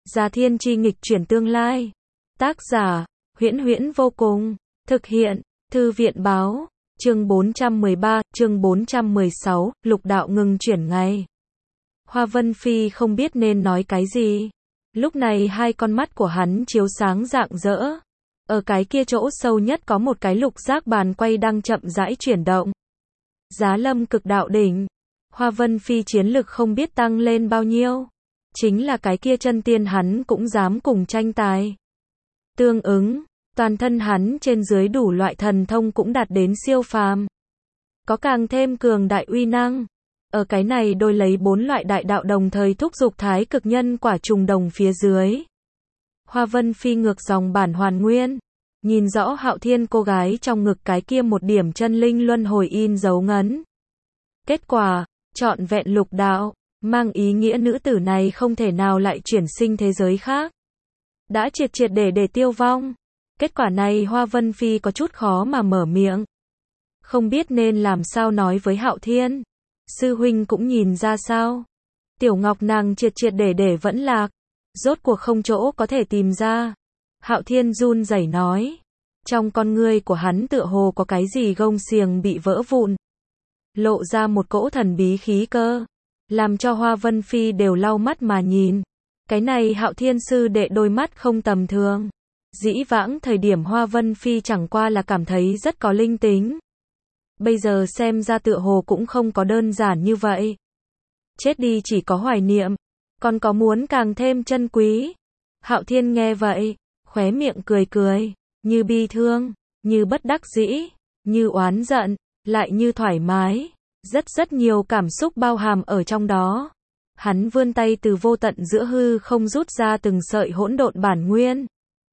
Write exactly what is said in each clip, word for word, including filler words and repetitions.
Già Thiên Chi nghịch chuyển tương lai. Tác giả, Huyễn Huyễn vô cùng. Thực hiện, Thư viện báo. Chương bốn trăm mười ba, chương bốn trăm mười sáu, lục đạo ngừng chuyển ngày. Hoa Vân Phi không biết nên nói cái gì. Lúc này hai con mắt của hắn chiếu sáng rạng rỡ. Ở cái kia chỗ sâu nhất có một cái lục giác bàn quay đang chậm rãi chuyển động. Giá lâm cực đạo đỉnh. Hoa Vân Phi chiến lực không biết tăng lên bao nhiêu. Chính là cái kia chân tiên hắn cũng dám cùng tranh tài. Tương ứng, toàn thân hắn trên dưới đủ loại thần thông cũng đạt đến siêu phàm. Có càng thêm cường đại uy năng. Ở cái này đôi lấy bốn loại đại đạo đồng thời thúc giục thái cực nhân quả trùng đồng phía dưới. Hoa Vân Phi ngược dòng bản hoàn nguyên. Nhìn rõ Hạo Thiên cô gái trong ngực cái kia một điểm chân linh luân hồi in dấu ngấn. Kết quả, trọn vẹn lục đạo, mang ý nghĩa nữ tử này không thể nào lại chuyển sinh thế giới khác. Đã triệt triệt để để tiêu vong. Kết quả này Hoa Vân Phi có chút khó mà mở miệng. Không biết nên làm sao nói với Hạo Thiên. Sư huynh cũng nhìn ra sao. Tiểu Ngọc nàng triệt triệt để để vẫn lạc. Rốt cuộc không chỗ có thể tìm ra. Hạo Thiên run rẩy nói. Trong con ngươi của hắn tựa hồ có cái gì gông xiềng bị vỡ vụn. Lộ ra một cỗ thần bí khí cơ. Làm cho Hoa Vân Phi đều lau mắt mà nhìn. Cái này Hạo Thiên sư đệ đôi mắt không tầm thường. Dĩ vãng thời điểm Hoa Vân Phi chẳng qua là cảm thấy rất có linh tính. Bây giờ xem ra tựa hồ cũng không có đơn giản như vậy. Chết đi chỉ có hoài niệm. Còn có muốn càng thêm chân quý. Hạo Thiên nghe vậy. Khóe miệng cười cười. Như bi thương. Như bất đắc dĩ. Như oán giận. Lại như thoải mái. Rất rất nhiều cảm xúc bao hàm ở trong đó. Hắn vươn tay từ vô tận giữa hư không rút ra từng sợi hỗn độn bản nguyên.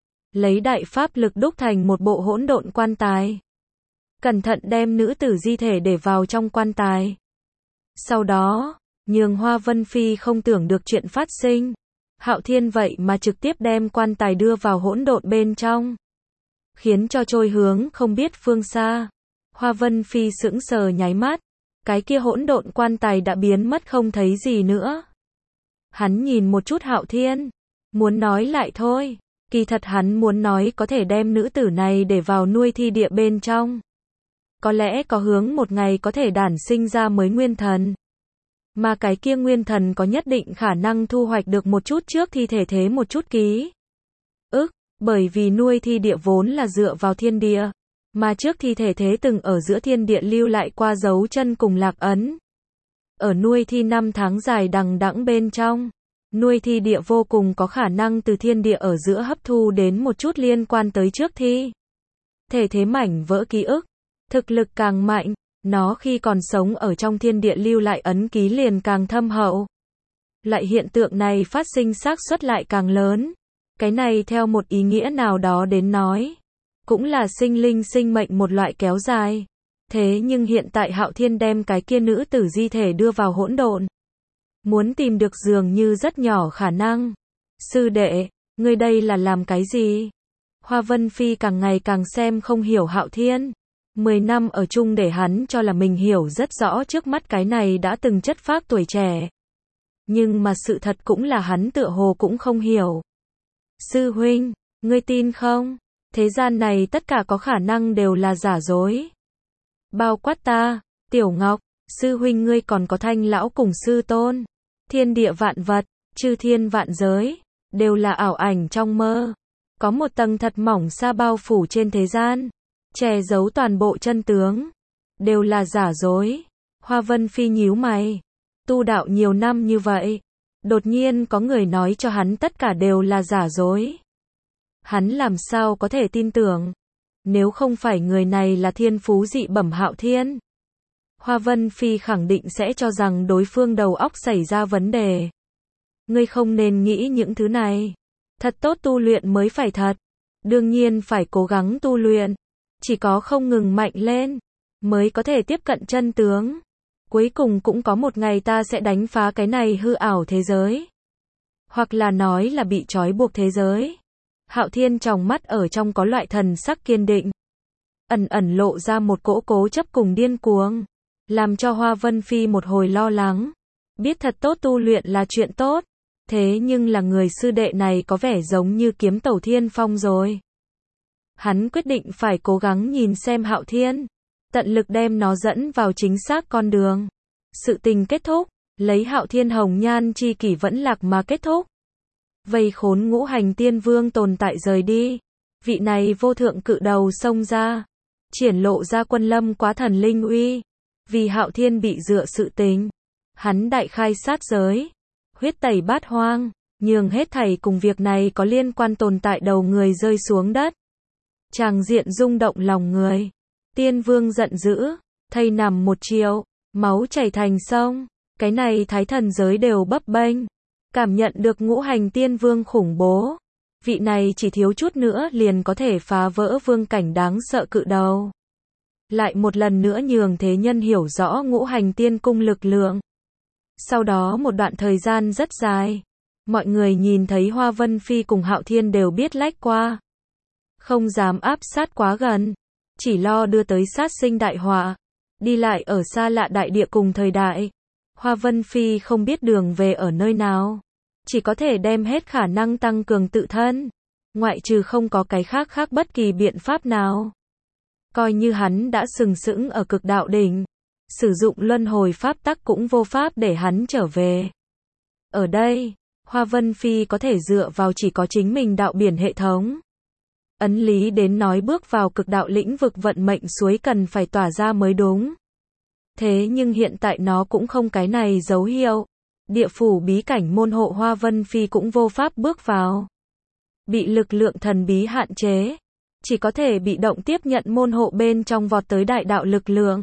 Lấy đại pháp lực đúc thành một bộ hỗn độn quan tài. Cẩn thận đem nữ tử di thể để vào trong quan tài. Sau đó, nhường Hoa Vân Phi không tưởng được chuyện phát sinh. Hạo Thiên vậy mà trực tiếp đem quan tài đưa vào hỗn độn bên trong. Khiến cho trôi hướng không biết phương xa. Hoa Vân Phi sững sờ nháy mắt. Cái kia hỗn độn quan tài đã biến mất không thấy gì nữa. Hắn nhìn một chút Hạo Thiên. Muốn nói lại thôi. Kỳ thật hắn muốn nói có thể đem nữ tử này để vào nuôi thi địa bên trong. Có lẽ có hướng một ngày có thể đản sinh ra mới nguyên thần. Mà cái kia nguyên thần có nhất định khả năng thu hoạch được một chút trước thi thể thế một chút ký. Ức, bởi vì nuôi thi địa vốn là dựa vào thiên địa. Mà trước thi thể thế từng ở giữa thiên địa lưu lại qua dấu chân cùng lạc ấn. Ở nuôi thi năm tháng dài đằng đẵng bên trong. Nuôi thi địa vô cùng có khả năng từ thiên địa ở giữa hấp thu đến một chút liên quan tới trước thi. Thể thế mảnh vỡ ký ức. Thực lực càng mạnh, nó khi còn sống ở trong thiên địa lưu lại ấn ký liền càng thâm hậu. Loại hiện tượng này phát sinh xác suất lại càng lớn. Cái này theo một ý nghĩa nào đó đến nói. Cũng là sinh linh sinh mệnh một loại kéo dài. Thế nhưng hiện tại Hạo Thiên đem cái kia nữ tử di thể đưa vào hỗn độn. Muốn tìm được dường như rất nhỏ khả năng. Sư đệ, ngươi đây là làm cái gì? Hoa Vân Phi càng ngày càng xem không hiểu Hạo Thiên. Mười năm ở chung để hắn cho là mình hiểu rất rõ trước mắt cái này đã từng chất phác tuổi trẻ. Nhưng mà sự thật cũng là hắn tựa hồ cũng không hiểu. Sư huynh, ngươi tin không? Thế gian này tất cả có khả năng đều là giả dối. Bao quát ta, Tiểu Ngọc, sư huynh ngươi còn có Thanh lão cùng sư tôn. Thiên địa vạn vật, chư thiên vạn giới, đều là ảo ảnh trong mơ. Có một tầng thật mỏng sa bao phủ trên thế gian, che giấu toàn bộ chân tướng. Đều là giả dối. Hoa Vân Phi nhíu mày. Tu đạo nhiều năm như vậy. Đột nhiên có người nói cho hắn tất cả đều là giả dối. Hắn làm sao có thể tin tưởng. Nếu không phải người này là thiên phú dị bẩm Hạo Thiên. Hoa Vân Phi khẳng định sẽ cho rằng đối phương đầu óc xảy ra vấn đề. Ngươi không nên nghĩ những thứ này. Thật tốt tu luyện mới phải thật. Đương nhiên phải cố gắng tu luyện. Chỉ có không ngừng mạnh lên. Mới có thể tiếp cận chân tướng. Cuối cùng cũng có một ngày ta sẽ đánh phá cái này hư ảo thế giới. Hoặc là nói là bị trói buộc thế giới. Hạo Thiên trong mắt ở trong có loại thần sắc kiên định. Ẩn ẩn lộ ra một cỗ cố chấp cùng điên cuồng. Làm cho Hoa Vân Phi một hồi lo lắng. Biết thật tốt tu luyện là chuyện tốt. Thế nhưng là người sư đệ này có vẻ giống như kiếm tẩu thiên phong rồi. Hắn quyết định phải cố gắng nhìn xem Hạo Thiên, tận lực đem nó dẫn vào chính xác con đường. Sự tình kết thúc, lấy Hạo Thiên hồng nhan chi kỷ vẫn lạc mà kết thúc. Vây khốn ngũ hành tiên vương tồn tại rời đi. Vị này vô thượng cự đầu xông ra, triển lộ ra quân lâm quá thần linh uy. Vì Hạo Thiên bị dựa sự tình, hắn đại khai sát giới, huyết tẩy bát hoang, nhường hết thảy cùng việc này có liên quan tồn tại đầu người rơi xuống đất. Tràng diện rung động lòng người. Tiên vương giận dữ, thây nằm một chiều, máu chảy thành sông. Cái này thái thần giới đều bấp bênh, cảm nhận được ngũ hành tiên vương khủng bố. Vị này chỉ thiếu chút nữa liền có thể phá vỡ vương cảnh đáng sợ cự đầu. Lại một lần nữa nhường thế nhân hiểu rõ ngũ hành tiên cung lực lượng. Sau đó một đoạn thời gian rất dài, mọi người nhìn thấy Hoa Vân Phi cùng Hạo Thiên đều biết lách qua. Không dám áp sát quá gần, chỉ lo đưa tới sát sinh đại họa. Đi lại ở xa lạ đại địa cùng thời đại, Hoa Vân Phi không biết đường về ở nơi nào, chỉ có thể đem hết khả năng tăng cường tự thân, ngoại trừ không có cái khác khác bất kỳ biện pháp nào. Coi như hắn đã sừng sững ở cực đạo đỉnh, sử dụng luân hồi pháp tắc cũng vô pháp để hắn trở về. Ở đây, Hoa Vân Phi có thể dựa vào chỉ có chính mình đạo biển hệ thống. Ấn lý đến nói bước vào cực đạo lĩnh vực vận mệnh suối cần phải tỏa ra mới đúng. Thế nhưng hiện tại nó cũng không cái này dấu hiệu. Địa phủ bí cảnh môn hộ Hoa Vân Phi cũng vô pháp bước vào. Bị lực lượng thần bí hạn chế, chỉ có thể bị động tiếp nhận môn hộ bên trong vọt tới đại đạo lực lượng.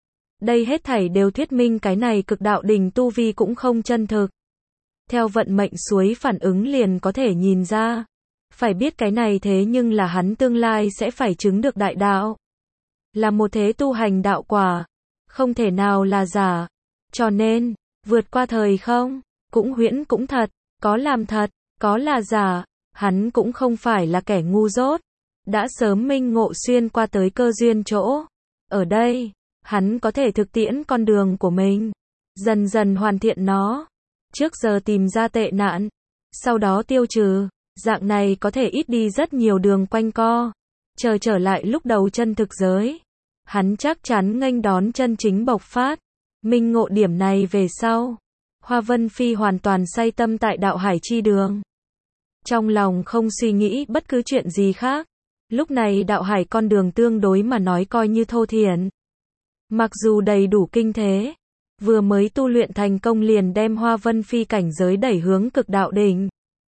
Đây hết thảy đều thuyết minh cái này cực đạo đỉnh tu vi cũng không chân thực. Theo vận mệnh suối phản ứng liền có thể nhìn ra. Phải biết cái này thế nhưng là hắn tương lai sẽ phải chứng được đại đạo. Là một thế tu hành đạo quả, không thể nào là giả. Cho nên, vượt qua thời không, cũng huyễn cũng thật, có làm thật, có là giả, hắn cũng không phải là kẻ ngu dốt. Đã sớm minh ngộ xuyên qua tới cơ duyên chỗ. Ở đây, hắn có thể thực tiễn con đường của mình, dần dần hoàn thiện nó. Trước giờ tìm ra tệ nạn, sau đó tiêu trừ, dạng này có thể ít đi rất nhiều đường quanh co. Chờ trở lại lúc đầu chân thực giới, hắn chắc chắn nghênh đón chân chính bộc phát. Minh ngộ điểm này về sau, Hoa Vân Phi hoàn toàn say tâm tại đạo hải chi đường. Trong lòng không suy nghĩ bất cứ chuyện gì khác. Lúc này đạo hải con đường tương đối mà nói coi như thô thiển. Mặc dù đầy đủ kinh thế, vừa mới tu luyện thành công liền đem Hoa Vân Phi cảnh giới đẩy hướng cực đạo đỉnh.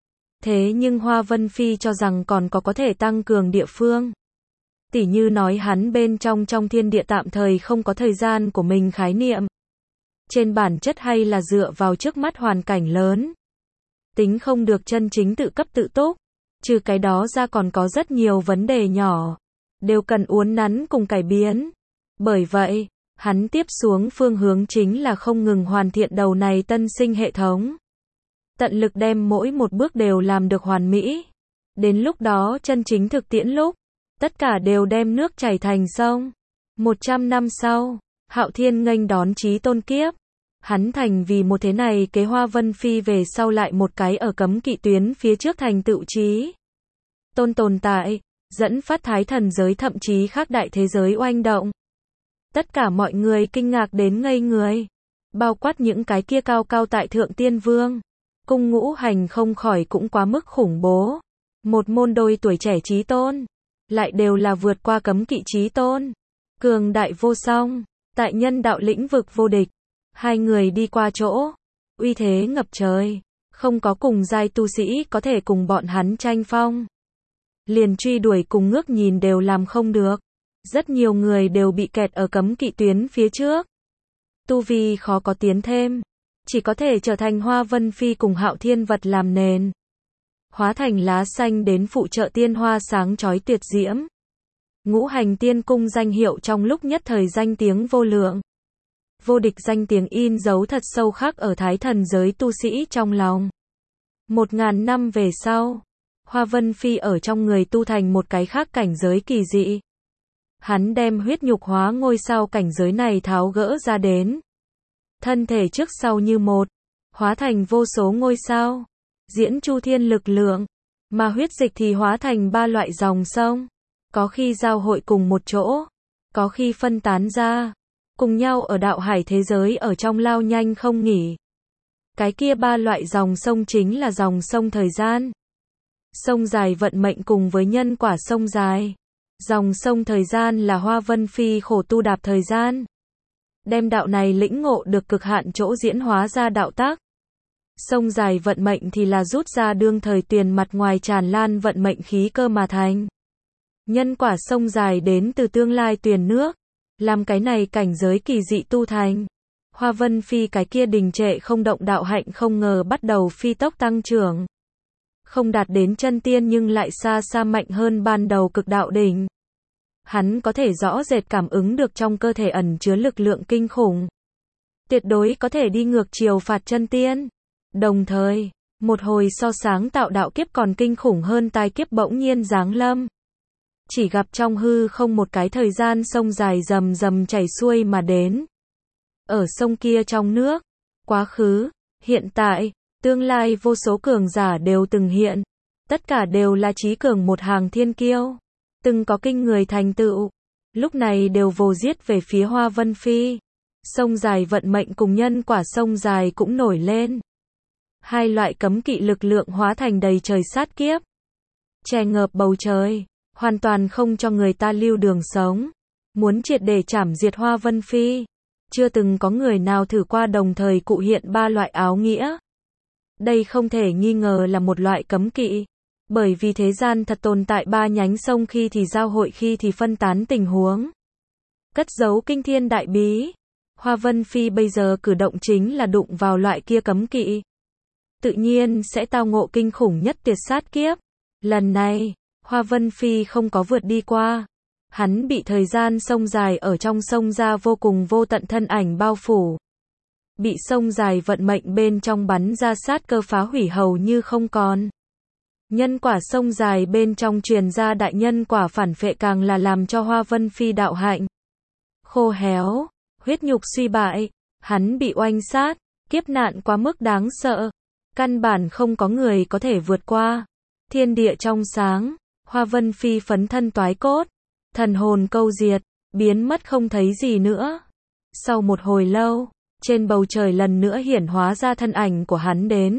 Thế nhưng Hoa Vân Phi cho rằng còn có có thể tăng cường địa phương. Tỉ như nói hắn bên trong trong thiên địa tạm thời không có thời gian của mình khái niệm. Trên bản chất hay là dựa vào trước mắt hoàn cảnh lớn. Tính không được chân chính tự cấp tự túc. Trừ cái đó ra còn có rất nhiều vấn đề nhỏ, đều cần uốn nắn cùng cải biến. Bởi vậy, hắn tiếp xuống phương hướng chính là không ngừng hoàn thiện đầu này tân sinh hệ thống. Tận lực đem mỗi một bước đều làm được hoàn mỹ. Đến lúc đó chân chính thực tiễn lúc, tất cả đều đem nước chảy thành sông. Một trăm năm sau, Hạo Thiên nghênh đón chí tôn kiếp. Hắn thành vì một thế này kế Hoa Vân Phi về sau lại một cái ở cấm kỵ tuyến phía trước thành tựu chí tôn tồn tại, dẫn phát thái thần giới thậm chí khác đại thế giới oanh động. Tất cả mọi người kinh ngạc đến ngây người, bao quát những cái kia cao cao tại thượng tiên vương. Cung ngũ hành không khỏi cũng quá mức khủng bố. Một môn đôi tuổi trẻ chí tôn, lại đều là vượt qua cấm kỵ chí tôn. Cường đại vô song, tại nhân đạo lĩnh vực vô địch. Hai người đi qua chỗ, uy thế ngập trời, không có cùng giai tu sĩ có thể cùng bọn hắn tranh phong. Liền truy đuổi cùng ngước nhìn đều làm không được. Rất nhiều người đều bị kẹt ở cấm kỵ tuyến phía trước. Tu vi khó có tiến thêm, chỉ có thể trở thành Hoa Vân Phi cùng Hạo Thiên vật làm nền. Hóa thành lá xanh đến phụ trợ tiên hoa sáng chói tuyệt diễm. Ngũ hành tiên cung danh hiệu trong lúc nhất thời danh tiếng vô lượng. Vô địch danh tiếng in dấu thật sâu khắc ở thái thần giới tu sĩ trong lòng. Một ngàn năm về sau, Hoa Vân Phi ở trong người tu thành một cái khác cảnh giới kỳ dị. Hắn đem huyết nhục hóa ngôi sao cảnh giới này tháo gỡ ra đến. Thân thể trước sau như một, hóa thành vô số ngôi sao. diễn chu thiên lực lượng, mà huyết dịch thì hóa thành ba loại dòng sông, có khi giao hội cùng một chỗ, có khi phân tán ra, cùng nhau ở đạo hải thế giới ở trong lao nhanh không nghỉ. Cái kia ba loại dòng sông chính là dòng sông thời gian, sông dài vận mệnh cùng với nhân quả sông dài. Dòng sông thời gian là Hoa Vân Phi khổ tu đạp thời gian, đem đạo này lĩnh ngộ được cực hạn chỗ diễn hóa ra đạo tác. Sông dài vận mệnh thì là rút ra đương thời tuyền mặt ngoài tràn lan vận mệnh khí cơ mà thành. Nhân quả sông dài đến từ tương lai tuyền nước, làm cái này cảnh giới kỳ dị tu thành. Hoa Vân Phi cái kia đình trệ không động đạo hạnh không ngờ bắt đầu phi tốc tăng trưởng. Không đạt đến chân tiên nhưng lại xa xa mạnh hơn ban đầu cực đạo đỉnh. Hắn có thể rõ rệt cảm ứng được trong cơ thể ẩn chứa lực lượng kinh khủng. Tuyệt đối có thể đi ngược chiều phạt chân tiên. Đồng thời, một hồi so sáng tạo đạo kiếp còn kinh khủng hơn tai kiếp bỗng nhiên giáng lâm. Chỉ gặp trong hư không một cái thời gian sông dài rầm rầm chảy xuôi mà đến. Ở sông kia trong nước, quá khứ, hiện tại, tương lai vô số cường giả đều từng hiện. Tất cả đều là trí cường một hàng thiên kiêu. Từng có kinh người thành tựu. Lúc này đều vồ giết về phía Hoa Vân Phi. Sông dài vận mệnh cùng nhân quả sông dài cũng nổi lên. Hai loại cấm kỵ lực lượng hóa thành đầy trời sát kiếp. Che ngợp bầu trời. Hoàn toàn không cho người ta lưu đường sống. Muốn triệt để chảm diệt Hoa Vân Phi. Chưa từng có người nào thử qua đồng thời cụ hiện ba loại áo nghĩa. Đây không thể nghi ngờ là một loại cấm kỵ. Bởi vì thế gian thật tồn tại ba nhánh sông khi thì giao hội khi thì phân tán tình huống. Cất giấu kinh thiên đại bí. Hoa Vân Phi bây giờ cử động chính là đụng vào loại kia cấm kỵ. Tự nhiên sẽ tao ngộ kinh khủng nhất tuyệt sát kiếp. Lần này, Hoa Vân Phi không có vượt đi qua. Hắn bị thời gian sông dài ở trong sông ra vô cùng vô tận thân ảnh bao phủ. Bị sông dài vận mệnh bên trong bắn ra sát cơ phá hủy hầu như không còn. Nhân quả sông dài bên trong truyền ra đại nhân quả phản phệ càng là làm cho Hoa Vân Phi đạo hạnh khô héo, huyết nhục suy bại, hắn bị oanh sát, kiếp nạn quá mức đáng sợ, căn bản không có người có thể vượt qua. Thiên địa trong sáng, Hoa Vân Phi phấn thân toái cốt, thần hồn câu diệt, biến mất không thấy gì nữa. Sau một hồi lâu, trên bầu trời lần nữa hiển hóa ra thân ảnh của hắn đến.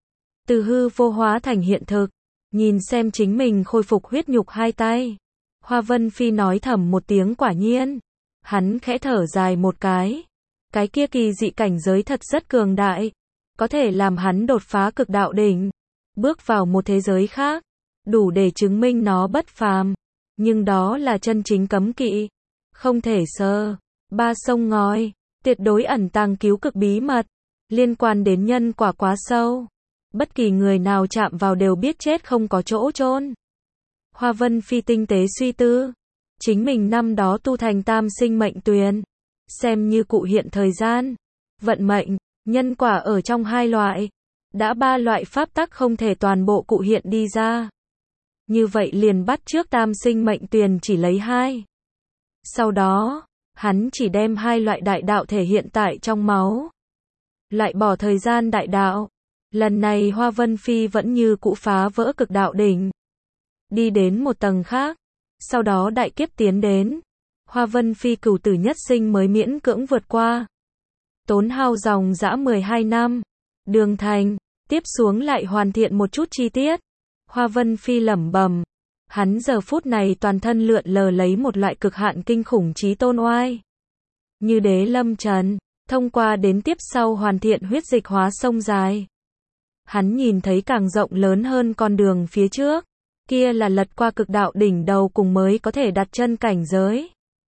Từ hư vô hóa thành hiện thực, nhìn xem chính mình khôi phục huyết nhục hai tay. Hoa Vân Phi nói thầm một tiếng quả nhiên. Hắn khẽ thở dài một cái. Cái kia kỳ dị cảnh giới thật rất cường đại. Có thể làm hắn đột phá cực đạo đỉnh. Bước vào một thế giới khác. Đủ để chứng minh nó bất phàm. Nhưng đó là chân chính cấm kỵ. Không thể sơ. Ba sông ngòi. Tuyệt đối ẩn tàng cứu cực bí mật. Liên quan đến nhân quả quá sâu. Bất kỳ người nào chạm vào đều biết chết không có chỗ chôn. Hoa Vân Phi tinh tế suy tư. Chính mình năm đó tu thành tam sinh mệnh tuyền. Xem như cụ hiện thời gian. Vận mệnh, nhân quả ở trong hai loại. Đã ba loại pháp tắc không thể toàn bộ cụ hiện đi ra. Như vậy liền bắt trước tam sinh mệnh tuyền chỉ lấy hai. Sau đó, hắn chỉ đem hai loại đại đạo thể hiện tại trong máu. Lại bỏ thời gian đại đạo. Lần này Hoa Vân Phi vẫn như cũ phá vỡ cực đạo đỉnh. Đi đến một tầng khác. Sau đó đại kiếp tiến đến. Hoa Vân Phi cửu tử nhất sinh mới miễn cưỡng vượt qua. Tốn hao dòng dã mười hai năm. Đường thành. Tiếp xuống lại hoàn thiện một chút chi tiết. Hoa Vân Phi lẩm bẩm. Hắn giờ phút này toàn thân lượn lờ lấy một loại cực hạn kinh khủng trí tôn oai. Như đế lâm trần. Thông qua đến tiếp sau hoàn thiện huyết dịch hóa sông dài. Hắn nhìn thấy càng rộng lớn hơn con đường phía trước. Kia là lật qua cực đạo đỉnh đầu cùng mới có thể đặt chân cảnh giới.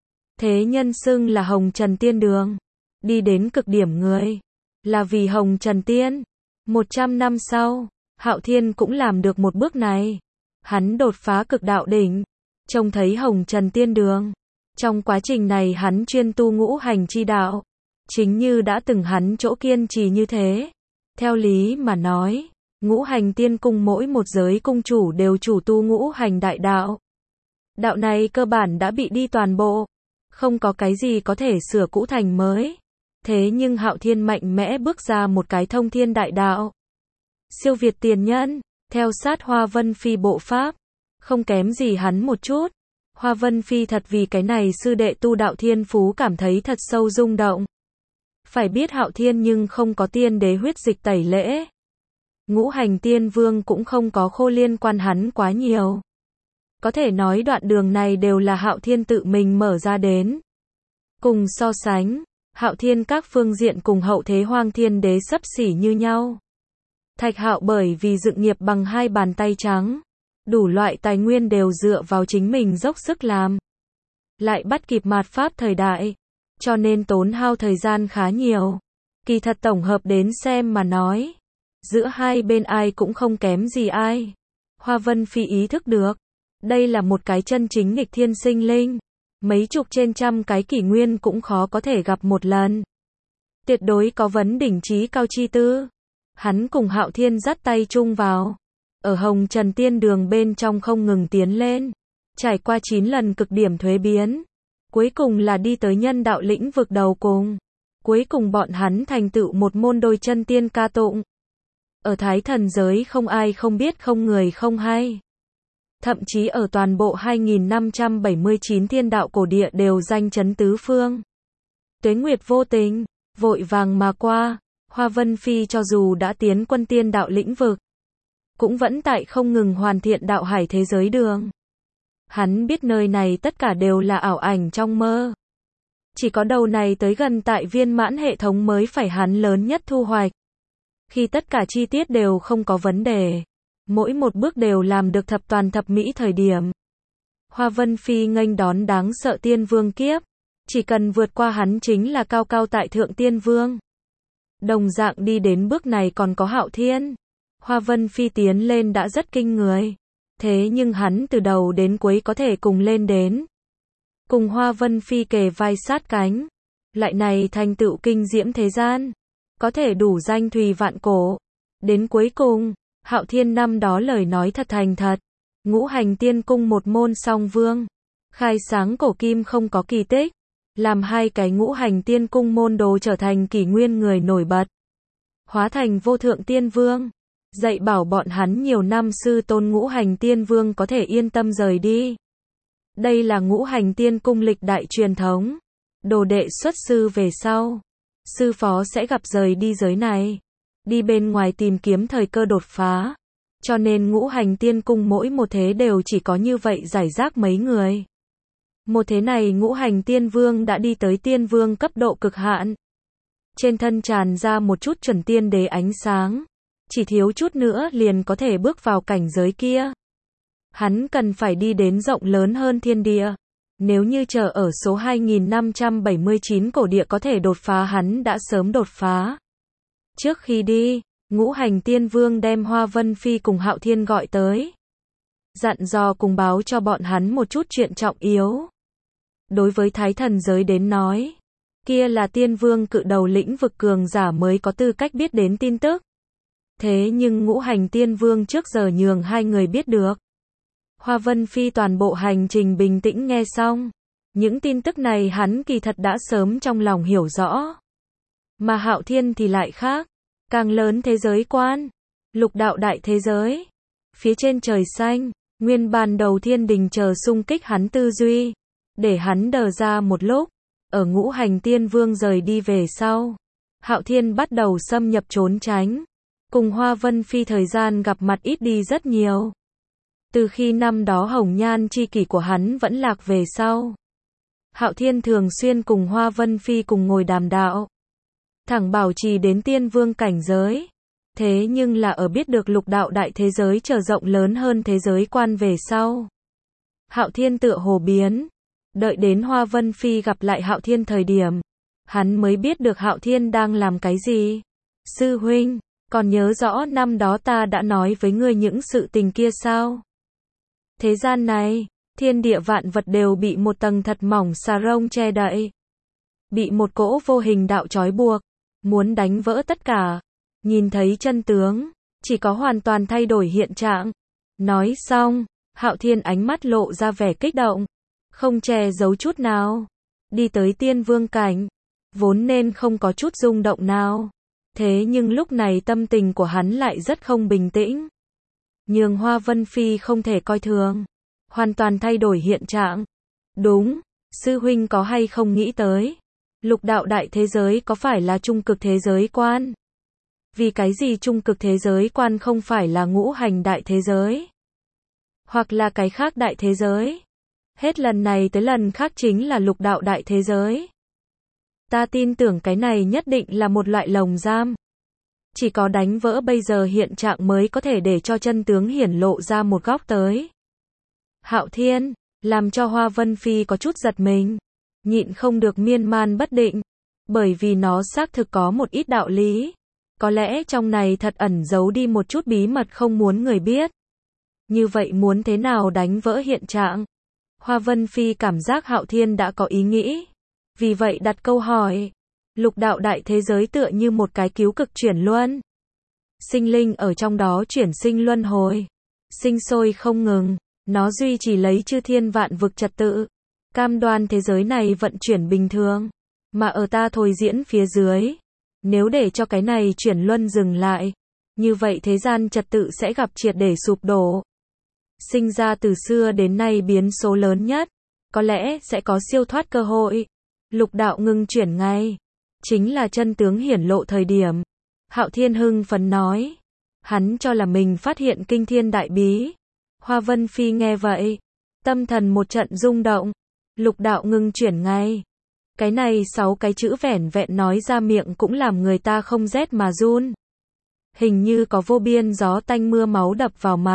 Thế nhân xưng là Hồng Trần Tiên Đường. Đi đến cực điểm người. Là vì Hồng Trần Tiên. Một trăm năm sau, Hạo Thiên cũng làm được một bước này. Hắn đột phá cực đạo đỉnh. Trông thấy Hồng Trần Tiên Đường. Trong quá trình này hắn chuyên tu ngũ hành chi đạo. Chính như đã từng hắn chỗ kiên trì như thế. Theo lý mà nói, ngũ hành tiên cung mỗi một giới cung chủ đều chủ tu ngũ hành đại đạo. Đạo này cơ bản đã bị đi toàn bộ. Không có cái gì có thể sửa cũ thành mới. Thế nhưng Hạo Thiên mạnh mẽ bước ra một cái thông thiên đại đạo. siêu việt tiền nhân, theo sát Hoa Vân Phi bộ pháp, không kém gì hắn một chút. Hoa Vân Phi thật vì cái này sư đệ tu đạo thiên phú cảm thấy thật sâu rung động. Phải biết Hạo Thiên nhưng không có tiên đế huyết dịch tẩy lễ. Ngũ hành tiên vương cũng không có khô liên quan hắn quá nhiều. Có thể nói đoạn đường này đều là Hạo Thiên tự mình mở ra đến. Cùng so sánh, Hạo Thiên các phương diện cùng hậu thế Hoang Thiên Đế xấp xỉ như nhau. Thạch Hạo bởi vì dựng nghiệp bằng hai bàn tay trắng, đủ loại tài nguyên đều dựa vào chính mình dốc sức làm. Lại bắt kịp mạt pháp thời đại, cho nên tốn hao thời gian khá nhiều. Kỳ thật tổng hợp đến xem mà nói, giữa hai bên ai cũng không kém gì ai. Hoa Vân Phi ý thức được, đây là một cái chân chính nghịch thiên sinh linh. Mấy chục trên trăm cái kỷ nguyên cũng khó có thể gặp một lần. Tuyệt đối có vấn đỉnh trí cao chi tư. Hắn cùng Hạo Thiên dắt tay chung vào. Ở Hồng Trần Tiên Đường bên trong không ngừng tiến lên. Trải qua chín lần cực điểm thuế biến. Cuối cùng là đi tới nhân đạo lĩnh vực đầu cùng. Cuối cùng bọn hắn thành tựu một môn đôi chân tiên ca tụng. Ở Thái Thần giới không ai không biết không người không hay. Thậm chí ở toàn bộ hai nghìn năm trăm bảy mươi chín thiên đạo cổ địa đều danh chấn tứ phương. Tuế nguyệt vô tình, vội vàng mà qua, Hoa Vân Phi cho dù đã tiến quân tiên đạo lĩnh vực, cũng vẫn tại không ngừng hoàn thiện đạo hải thế giới đường. Hắn biết nơi này tất cả đều là ảo ảnh trong mơ. Chỉ có đầu này tới gần tại viên mãn hệ thống mới phải hắn lớn nhất thu hoạch. Khi tất cả chi tiết đều không có vấn đề. Mỗi một bước đều làm được thập toàn thập mỹ thời điểm. Hoa Vân Phi nghênh đón đáng sợ tiên vương kiếp. Chỉ cần vượt qua hắn chính là cao cao tại thượng tiên vương. Đồng dạng đi đến bước này còn có Hạo Thiên. Hoa Vân Phi tiến lên đã rất kinh người. Thế nhưng hắn từ đầu đến cuối có thể cùng lên đến. Cùng Hoa Vân Phi kề vai sát cánh. Lại này thành tựu kinh diễm thế gian. Có thể đủ danh thùy vạn cổ. Đến cuối cùng, Hạo Thiên năm đó lời nói thật thành thật. Ngũ hành tiên cung một môn song vương. Khai sáng cổ kim không có kỳ tích. Làm hai cái ngũ hành tiên cung môn đồ trở thành kỷ nguyên người nổi bật. Hóa thành vô thượng tiên vương. Dạy bảo bọn hắn nhiều năm sư tôn ngũ hành tiên vương có thể yên tâm rời đi. Đây là ngũ hành tiên cung lịch đại truyền thống. Đồ đệ xuất sư về sau. Sư phó sẽ gặp rời đi giới này. Đi bên ngoài tìm kiếm thời cơ đột phá. Cho nên ngũ hành tiên cung mỗi một thế đều chỉ có như vậy giải rác mấy người. Một thế này ngũ hành tiên vương đã đi tới tiên vương cấp độ cực hạn. Trên thân tràn ra một chút chuẩn tiên đế ánh sáng. Chỉ thiếu chút nữa liền có thể bước vào cảnh giới kia. Hắn cần phải đi đến rộng lớn hơn thiên địa. Nếu như chờ ở số hai nghìn năm trăm bảy mươi chín cổ địa có thể đột phá hắn đã sớm đột phá. Trước khi đi, ngũ hành tiên vương đem Hoa Vân Phi cùng Hạo Thiên gọi tới. Dặn dò cùng báo cho bọn hắn một chút chuyện trọng yếu. Đối với Thái Thần giới đến nói, kia là tiên vương cự đầu lĩnh vực cường giả mới có tư cách biết đến tin tức. Thế nhưng ngũ hành tiên vương trước giờ nhường hai người biết được. Hoa Vân Phi toàn bộ hành trình bình tĩnh nghe xong. Những tin tức này hắn kỳ thật đã sớm trong lòng hiểu rõ. Mà Hạo Thiên thì lại khác. Càng lớn thế giới quan. Lục đạo đại thế giới. Phía trên trời xanh. Nguyên ban đầu thiên đình chờ xung kích hắn tư duy. Để hắn đờ ra một lúc. Ở ngũ hành tiên vương rời đi về sau. Hạo Thiên bắt đầu xâm nhập trốn tránh. Cùng Hoa Vân Phi thời gian gặp mặt ít đi rất nhiều. Từ khi năm đó hồng nhan chi kỷ của hắn vẫn lạc về sau. Hạo Thiên thường xuyên cùng Hoa Vân Phi cùng ngồi đàm đạo. Thẳng bảo trì đến tiên vương cảnh giới. Thế nhưng là ở biết được lục đạo đại thế giới trở rộng lớn hơn thế giới quan về sau. Hạo Thiên tựa hồ biến. Đợi đến Hoa Vân Phi gặp lại Hạo Thiên thời điểm. Hắn mới biết được Hạo Thiên đang làm cái gì. Sư huynh, còn nhớ rõ năm đó ta đã nói với ngươi những sự tình kia sao? Thế gian này, thiên địa vạn vật đều bị một tầng thật mỏng xà rông che đậy. Bị một cỗ vô hình đạo trói buộc. Muốn đánh vỡ tất cả. Nhìn thấy chân tướng. Chỉ có hoàn toàn thay đổi hiện trạng. Nói xong, Hạo Thiên ánh mắt lộ ra vẻ kích động. Không che giấu chút nào. Đi tới tiên vương cảnh. Vốn nên không có chút rung động nào. Thế nhưng lúc này tâm tình của hắn lại rất không bình tĩnh. Nhưng Hoa Vân Phi không thể coi thường. Hoàn toàn thay đổi hiện trạng. Đúng, sư huynh có hay không nghĩ tới. Lục đạo đại thế giới có phải là trung cực thế giới quan? Vì cái gì trung cực thế giới quan không phải là ngũ hành đại thế giới? Hoặc là cái khác đại thế giới? Hết lần này tới lần khác chính là lục đạo đại thế giới. Ta tin tưởng cái này nhất định là một loại lồng giam. Chỉ có đánh vỡ bây giờ hiện trạng mới có thể để cho chân tướng hiển lộ ra một góc tới. Hạo Thiên, làm cho Hoa Vân Phi có chút giật mình, nhịn không được miên man bất định, bởi vì nó xác thực có một ít đạo lý. Có lẽ trong này thật ẩn giấu đi một chút bí mật không muốn người biết. Như vậy muốn thế nào đánh vỡ hiện trạng? Hoa Vân Phi cảm giác Hạo Thiên đã có ý nghĩ. Vì vậy đặt câu hỏi. Lục đạo đại thế giới tựa như một cái cứu cực chuyển luân. Sinh linh ở trong đó chuyển sinh luân hồi. Sinh sôi không ngừng. Nó duy trì lấy chư thiên vạn vực trật tự. Cam đoan thế giới này vận chuyển bình thường. Mà ở ta thôi diễn phía dưới. Nếu để cho cái này chuyển luân dừng lại. Như vậy thế gian trật tự sẽ gặp triệt để sụp đổ. Sinh ra từ xưa đến nay biến số lớn nhất. Có lẽ sẽ có siêu thoát cơ hội. Lục đạo ngưng chuyển ngay. Chính là chân tướng hiển lộ thời điểm. Hạo Thiên hưng phấn nói. Hắn cho là mình phát hiện kinh thiên đại bí. Hoa Vân Phi nghe vậy. Tâm thần một trận rung động. Lục đạo ngưng chuyển ngay. Cái này sáu cái chữ vẻn vẹn nói ra miệng cũng làm người ta không rét mà run. Hình như có vô biên gió tanh mưa máu đập vào mặt.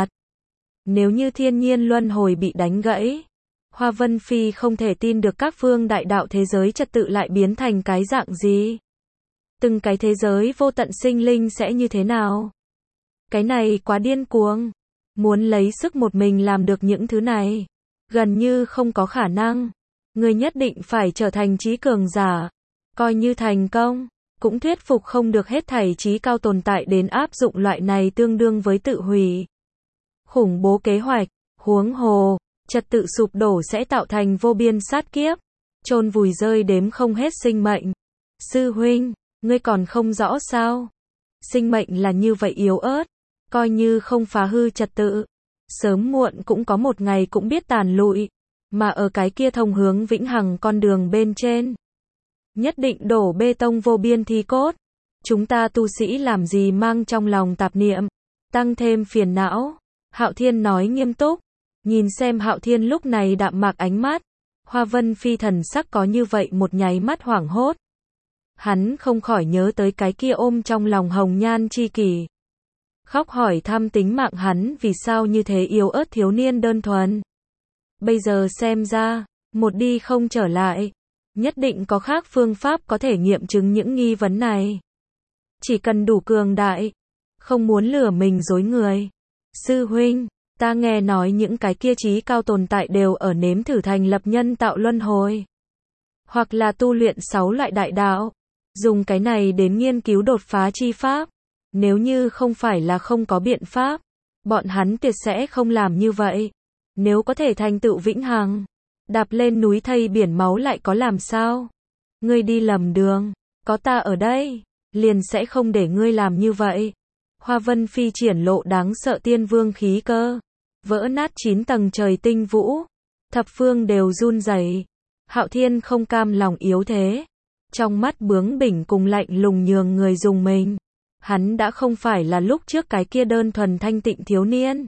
Nếu như thiên nhiên luân hồi bị đánh gãy. Hoa Vân Phi không thể tin được các phương đại đạo thế giới trật tự lại biến thành cái dạng gì. Từng cái thế giới vô tận sinh linh sẽ như thế nào? Cái này quá điên cuồng. Muốn lấy sức một mình làm được những thứ này. Gần như không có khả năng. Người nhất định phải trở thành trí cường giả. Coi như thành công. Cũng thuyết phục không được hết thảy trí cao tồn tại đến áp dụng loại này tương đương với tự hủy. Khủng bố kế hoạch. Huống hồ. Trật tự sụp đổ sẽ tạo thành vô biên sát kiếp. Chôn vùi rơi đếm không hết sinh mệnh. Sư huynh, ngươi còn không rõ sao? Sinh mệnh là như vậy yếu ớt. Coi như không phá hư trật tự. Sớm muộn cũng có một ngày cũng biết tàn lụi. Mà ở cái kia thông hướng vĩnh hằng con đường bên trên. Nhất định đổ bê tông vô biên thi cốt. Chúng ta tu sĩ làm gì mang trong lòng tạp niệm. Tăng thêm phiền não. Hạo Thiên nói nghiêm túc. Nhìn xem Hạo Thiên lúc này đạm mạc ánh mắt. Hoa Vân Phi thần sắc có như vậy một nháy mắt hoảng hốt. Hắn không khỏi nhớ tới cái kia ôm trong lòng hồng nhan chi kỷ. Khóc hỏi thăm tính mạng hắn vì sao như thế yếu ớt thiếu niên đơn thuần. Bây giờ xem ra, một đi không trở lại. Nhất định có khác phương pháp có thể nghiệm chứng những nghi vấn này. Chỉ cần đủ cường đại. Không muốn lừa mình dối người. Sư huynh, ta nghe nói những cái kia trí cao tồn tại đều ở nếm thử thành lập nhân tạo luân hồi. Hoặc là tu luyện sáu loại đại đạo. Dùng cái này đến nghiên cứu đột phá chi pháp. Nếu như không phải là không có biện pháp. Bọn hắn tuyệt sẽ không làm như vậy. Nếu có thể thành tựu vĩnh hằng. Đạp lên núi thây biển máu lại có làm sao? Ngươi đi lầm đường. Có ta ở đây. Liền sẽ không để ngươi làm như vậy. Hoa Vân Phi triển lộ đáng sợ tiên vương khí cơ. Vỡ nát chín tầng trời tinh vũ. Thập phương đều run rẩy. Hạo Thiên không cam lòng yếu thế. Trong mắt bướng bỉnh cùng lạnh lùng nhường người dùng mình. Hắn đã không phải là lúc trước cái kia đơn thuần thanh tịnh thiếu niên.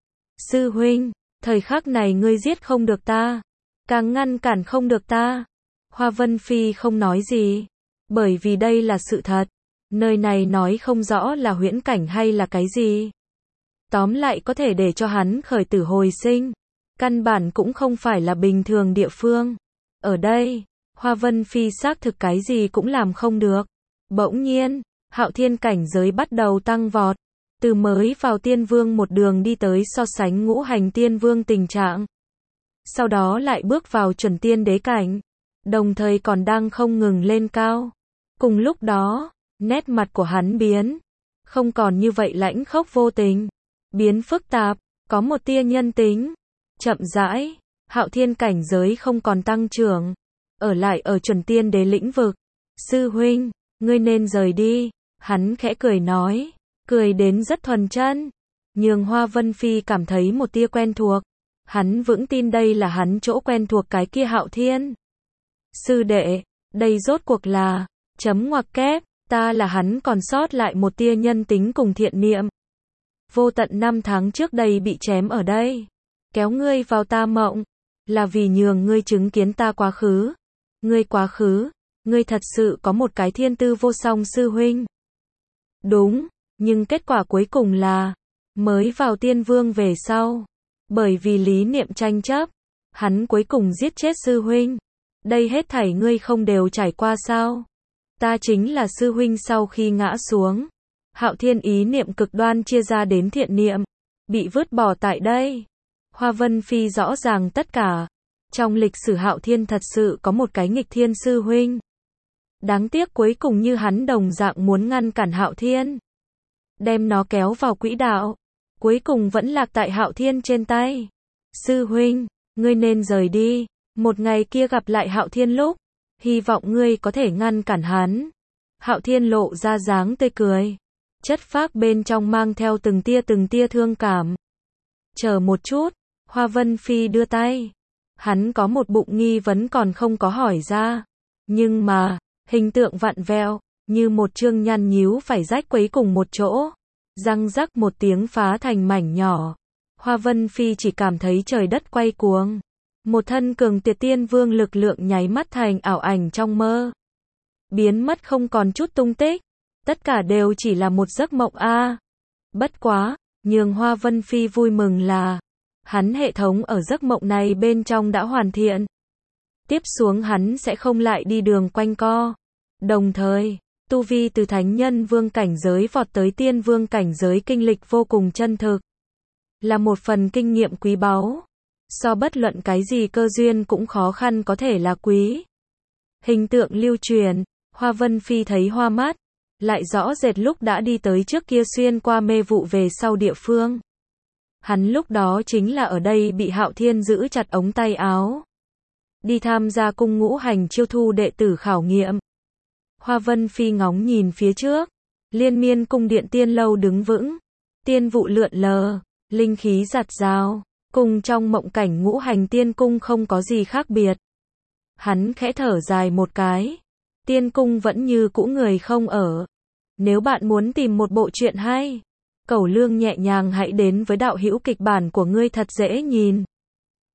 Sư huynh, thời khắc này ngươi giết không được ta. Càng ngăn cản không được ta. Hoa Vân Phi không nói gì. Bởi vì đây là sự thật. Nơi này nói không rõ là huyễn cảnh hay là cái gì. Tóm lại có thể để cho hắn khởi tử hồi sinh. Căn bản cũng không phải là bình thường địa phương. Ở đây, Hoa Vân Phi xác thực cái gì cũng làm không được. Bỗng nhiên, Hạo Thiên cảnh giới bắt đầu tăng vọt. Từ mới vào tiên vương một đường đi tới so sánh ngũ hành tiên vương tình trạng. Sau đó lại bước vào chuẩn tiên đế cảnh. Đồng thời còn đang không ngừng lên cao. Cùng lúc đó, nét mặt của hắn biến. Không còn như vậy lãnh khốc vô tình. Biến phức tạp, có một tia nhân tính. Chậm rãi, Hạo Thiên cảnh giới không còn tăng trưởng. Ở lại ở chuẩn tiên đế lĩnh vực. Sư huynh, ngươi nên rời đi. Hắn khẽ cười nói, cười đến rất thuần chân, nhường Hoa Vân Phi cảm thấy một tia quen thuộc. Hắn vững tin đây là hắn chỗ quen thuộc cái kia Hạo Thiên. Sư đệ, đây rốt cuộc là, chấm ngoặc kép, ta là hắn còn sót lại một tia nhân tính cùng thiện niệm. Vô tận năm tháng trước đây bị chém ở đây. Kéo ngươi vào ta mộng, là vì nhường ngươi chứng kiến ta quá khứ. Ngươi quá khứ, ngươi thật sự có một cái thiên tư vô song sư huynh. Đúng, nhưng kết quả cuối cùng là, mới vào tiên vương về sau. Bởi vì lý niệm tranh chấp, hắn cuối cùng giết chết sư huynh. Đây hết thảy ngươi không đều trải qua sao? Ta chính là sư huynh sau khi ngã xuống. Hạo Thiên ý niệm cực đoan chia ra đến thiện niệm, bị vứt bỏ tại đây. Hoa Vân Phi rõ ràng tất cả. Trong lịch sử Hạo Thiên thật sự có một cái nghịch thiên sư huynh. Đáng tiếc cuối cùng như hắn đồng dạng muốn ngăn cản Hạo Thiên, đem nó kéo vào quỹ đạo, cuối cùng vẫn lạc tại Hạo Thiên trên tay. Sư huynh, ngươi nên rời đi, một ngày kia gặp lại Hạo Thiên lúc, hy vọng ngươi có thể ngăn cản hắn. Hạo Thiên lộ ra dáng tươi cười, chất phác bên trong mang theo từng tia từng tia thương cảm. Chờ một chút, Hoa Vân Phi đưa tay. Hắn có một bụng nghi vấn còn không có hỏi ra. Nhưng mà, hình tượng vặn vẹo, như một chương nhăn nhíu phải rách quấy cùng một chỗ. Răng rắc một tiếng phá thành mảnh nhỏ. Hoa Vân Phi chỉ cảm thấy trời đất quay cuồng. Một thân cường tuyệt tiên vương lực lượng nháy mắt thành ảo ảnh trong mơ. Biến mất không còn chút tung tích. Tất cả đều chỉ là một giấc mộng a. À. Bất quá, nhường Hoa Vân Phi vui mừng là, hắn hệ thống ở giấc mộng này bên trong đã hoàn thiện. Tiếp xuống hắn sẽ không lại đi đường quanh co. Đồng thời, tu vi từ thánh nhân vương cảnh giới vọt tới tiên vương cảnh giới kinh lịch vô cùng chân thực. Là một phần kinh nghiệm quý báu. So bất luận cái gì cơ duyên cũng khó khăn có thể là quý. Hình tượng lưu truyền, Hoa Vân Phi thấy hoa mắt, lại rõ rệt lúc đã đi tới trước kia xuyên qua mê vụ về sau địa phương. Hắn lúc đó chính là ở đây bị Hạo Thiên giữ chặt ống tay áo. Đi tham gia cung ngũ hành chiêu thu đệ tử khảo nghiệm. Hoa Vân Phi ngóng nhìn phía trước. Liên miên cung điện tiên lâu đứng vững. Tiên vụ lượn lờ, linh khí giạt rào. Cùng trong mộng cảnh ngũ hành tiên cung không có gì khác biệt. Hắn khẽ thở dài một cái. Tiên cung vẫn như cũ người không ở. Nếu bạn muốn tìm một bộ truyện hay, Cẩu Lương nhẹ nhàng hãy đến với đạo hữu kịch bản của ngươi thật dễ nhìn.